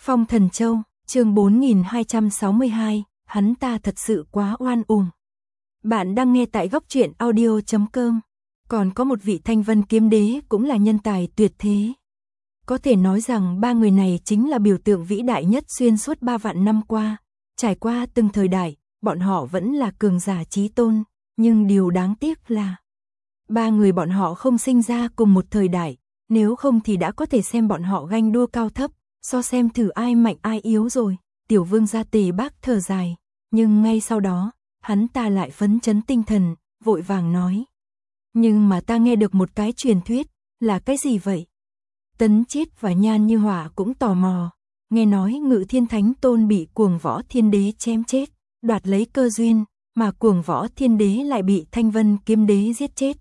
Phong Thần Châu, chương 4262, hắn ta thật sự quá oan uổng. Bạn đang nghe tại góc truyện audio.com. Còn có một vị Thanh Vân Kiếm Đế cũng là nhân tài tuyệt thế. Có thể nói rằng ba người này chính là biểu tượng vĩ đại nhất xuyên suốt 3 vạn năm qua. Trải qua từng thời đại, bọn họ vẫn là cường giả chí tôn, nhưng điều đáng tiếc là ba người bọn họ không sinh ra cùng một thời đại, nếu không thì đã có thể xem bọn họ ganh đua cao thấp, so xem thử ai mạnh ai yếu rồi. Tiểu vương gia Tề Bác thở dài, nhưng ngay sau đó, hắn ta lại phấn chấn tinh thần, vội vàng nói. Nhưng mà ta nghe được một cái truyền thuyết, là cái gì vậy? Tấn Chiết và Nhan Như Hỏa cũng tò mò, nghe nói Ngự Thiên Thánh Tôn bị Cuồng Võ Thiên Đế chém chết, đoạt lấy cơ duyên, mà Cuồng Võ Thiên Đế lại bị Thanh Vân Kiếm Đế giết chết.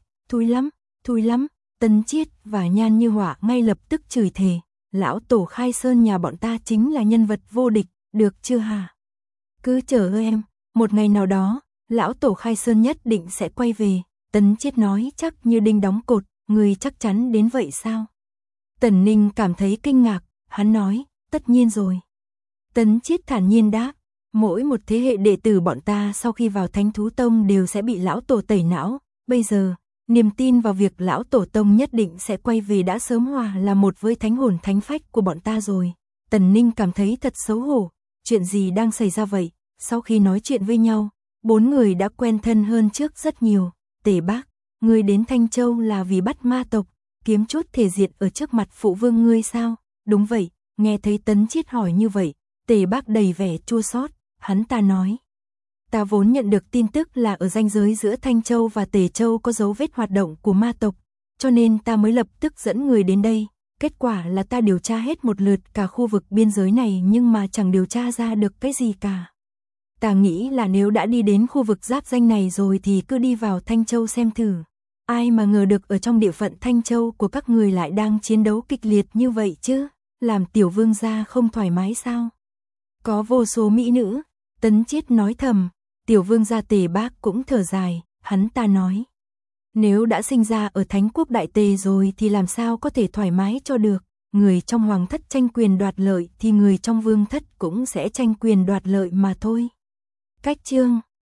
Thui lắm, Tấn Chiết và Nhan Như Hỏa ngay lập tức chửi thề, lão tổ Khai Sơn nhà bọn ta chính là nhân vật vô địch, được chưa hả? Cứ chờ em, một ngày nào đó, lão tổ Khai Sơn nhất định sẽ quay về. Tấn Chiết nói chắc như đinh đóng cột, người chắc chắn đến vậy sao? Tần Ninh cảm thấy kinh ngạc, hắn nói, tất nhiên rồi. Tấn Chiết thản nhiên đáp, mỗi một thế hệ đệ tử bọn ta sau khi vào Thánh Thú Tông đều sẽ bị lão tổ tẩy não, bây giờ, niềm tin vào việc lão tổ tông nhất định sẽ quay về đã sớm hòa là một với thánh hồn thánh phách của bọn ta rồi. Tần Ninh cảm thấy thật xấu hổ, chuyện gì đang xảy ra vậy? Sau khi nói chuyện với nhau, bốn người đã quen thân hơn trước rất nhiều. Tề Bác, ngươi đến Thanh Châu là vì bắt ma tộc, kiếm chút thể diệt ở trước mặt phụ vương ngươi sao? Đúng vậy, nghe thấy Tấn Chiết hỏi như vậy, Tề Bác đầy vẻ chua xót, hắn ta nói. Ta vốn nhận được tin tức là ở ranh giới giữa Thanh Châu và Tề Châu có dấu vết hoạt động của ma tộc, cho nên ta mới lập tức dẫn người đến đây. Kết quả là ta điều tra hết một lượt cả khu vực biên giới này nhưng mà chẳng điều tra ra được cái gì cả. Ta nghĩ là nếu đã đi đến khu vực giáp danh này rồi thì cứ đi vào Thanh Châu xem thử. Ai mà ngờ được ở trong địa phận Thanh Châu của các người lại đang chiến đấu kịch liệt như vậy chứ, làm tiểu vương gia không thoải mái sao? Có vô số mỹ nữ, Tấn Chiết nói thầm, tiểu vương gia Tề Bác cũng thở dài, hắn ta nói. Nếu đã sinh ra ở Thánh Quốc Đại Tề rồi thì làm sao có thể thoải mái cho được, người trong hoàng thất tranh quyền đoạt lợi thì người trong vương thất cũng sẽ tranh quyền đoạt lợi mà thôi. Cách chương